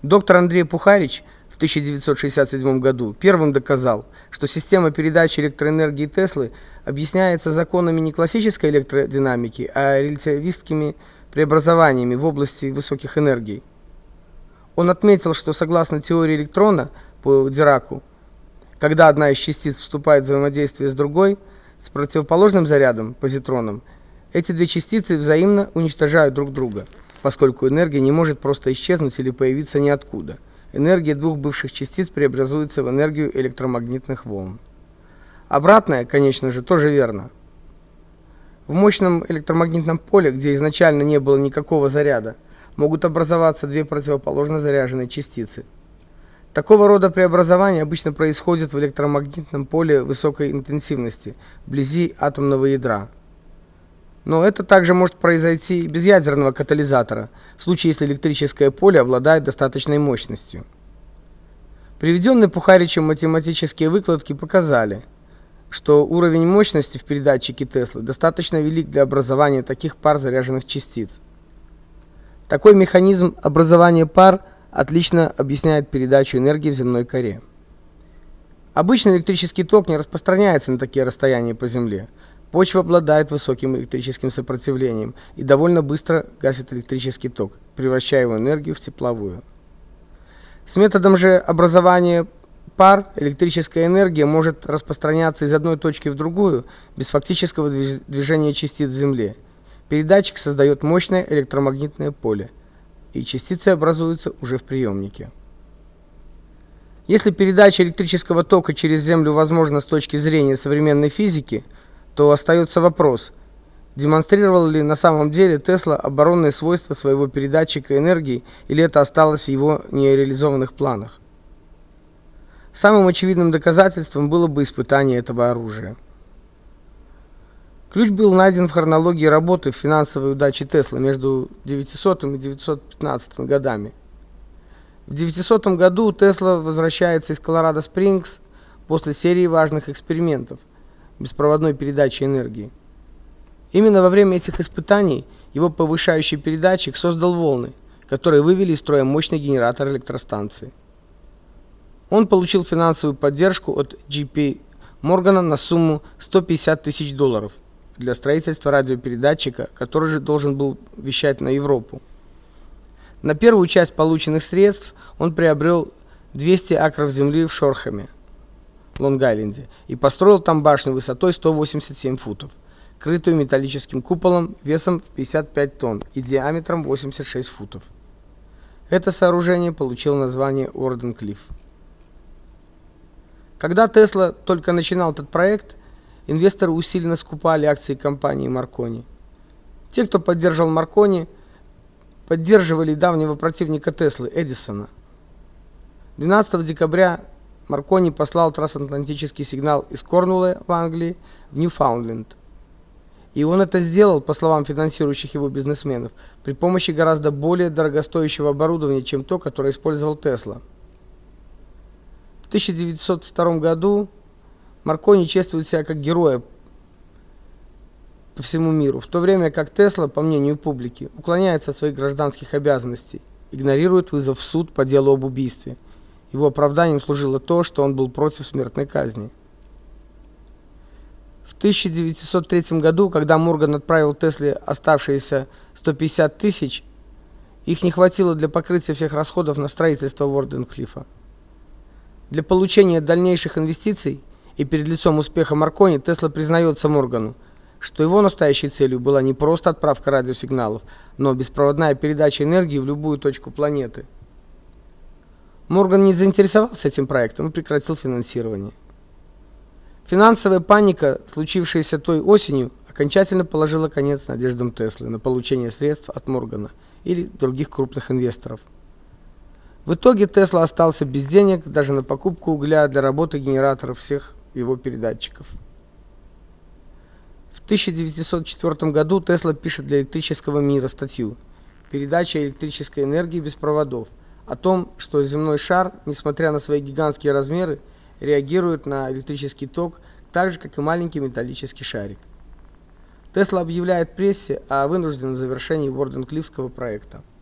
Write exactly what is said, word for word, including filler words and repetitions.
Доктор Андрей Пухарич в тысяча девятьсот шестьдесят седьмом году первым доказал, что система передачи электроэнергии Теслы объясняется законами не классической электродинамики, а релятивистскими преобразованиями в области высоких энергий. Он отметил, что согласно теории электрона по Дираку, когда одна из частиц вступает в взаимодействие с другой, с противоположным зарядом, позитроном, эти две частицы взаимно уничтожают друг друга, поскольку энергия не может просто исчезнуть или появиться ниоткуда. Энергия двух бывших частиц преобразуется в энергию электромагнитных волн. Обратное, конечно же, тоже верно. В мощном электромагнитном поле, где изначально не было никакого заряда, могут образоваться две противоположно заряженные частицы. Такого рода преобразования обычно происходят в электромагнитном поле высокой интенсивности, вблизи атомного ядра. Но это также может произойти и без ядерного катализатора, в случае, если электрическое поле обладает достаточной мощностью. Приведенные Пухаричем математические выкладки показали, что уровень мощности в передатчике Теслы достаточно велик для образования таких пар заряженных частиц. Такой механизм образования пар отлично объясняет передачу энергии в земной коре. Обычно электрический ток не распространяется на такие расстояния по Земле. Почва обладает высоким электрическим сопротивлением и довольно быстро гасит электрический ток, превращая его энергию в тепловую. С методом же образования пар электрическая энергия может распространяться из одной точки в другую без фактического движения частиц в Земле. Передатчик создает мощное электромагнитное поле, и частицы образуются уже в приемнике. Если передача электрического тока через Землю возможна с точки зрения современной физики, то остается вопрос, демонстрировал ли на самом деле Тесла оборонные свойства своего передатчика энергии, или это осталось в его нереализованных планах. Самым очевидным доказательством было бы испытание этого оружия. Ключ был найден в хронологии работы в финансовой удаче Теслы между девятисотым и девятьсот пятнадцатым годами. В девятисотом году Тесла возвращается из Колорадо-Спрингс после серии важных экспериментов беспроводной передачи энергии. Именно во время этих испытаний его повышающий передатчик создал волны, которые вывели из строя мощный генератор электростанции. Он получил финансовую поддержку от джей пи Моргана на сумму сто пятьдесят тысяч долларов для строительства радиопередатчика, который же должен был вещать на Европу. На первую часть полученных средств он приобрел двести акров земли в Шорхэме, Лонг-Айленде, и построил там башню высотой сто восемьдесят семь футов, крытую металлическим куполом весом в пятьдесят пять тонн и диаметром восемьдесят шесть футов. Это сооружение получило название Уорденклифф. Когда Тесла только начинал этот проект, инвесторы усиленно скупали акции компании Маркони. Те, кто поддерживал Маркони, поддерживали давнего противника Теслы, Эдисона. двенадцатого декабря Маркони послал трансатлантический сигнал из Корнуолла в Англии в Ньюфаундленд. И он это сделал, по словам финансирующих его бизнесменов, при помощи гораздо более дорогостоящего оборудования, чем то, которое использовал Тесла. В тысяча девятьсот втором году Маркони чествует себя как героя по всему миру, в то время как Тесла, по мнению публики, уклоняется от своих гражданских обязанностей, игнорирует вызов в суд по делу об убийстве. Его оправданием служило то, что он был против смертной казни. В тысяча девятьсот третьем году, когда Морган отправил Тесле оставшиеся сто пятьдесят тысяч, их не хватило для покрытия всех расходов на строительство Уорденклиффа. Для получения дальнейших инвестиций и перед лицом успеха Маркони Тесла признается Моргану, что его настоящей целью была не просто отправка радиосигналов, но беспроводная передача энергии в любую точку планеты. Морган не заинтересовался этим проектом и прекратил финансирование. Финансовая паника, случившаяся той осенью, окончательно положила конец надеждам Теслы на получение средств от Моргана или других крупных инвесторов. В итоге Тесла остался без денег даже на покупку угля для работы генераторов всех его передатчиков. В тысяча девятьсот четвёртом году Тесла пишет для электрического мира статью «Передача электрической энергии без проводов», о том, что земной шар, несмотря на свои гигантские размеры, реагирует на электрический ток так же, как и маленький металлический шарик. Тесла объявляет прессе о вынужденном завершении Уорденклиффского проекта.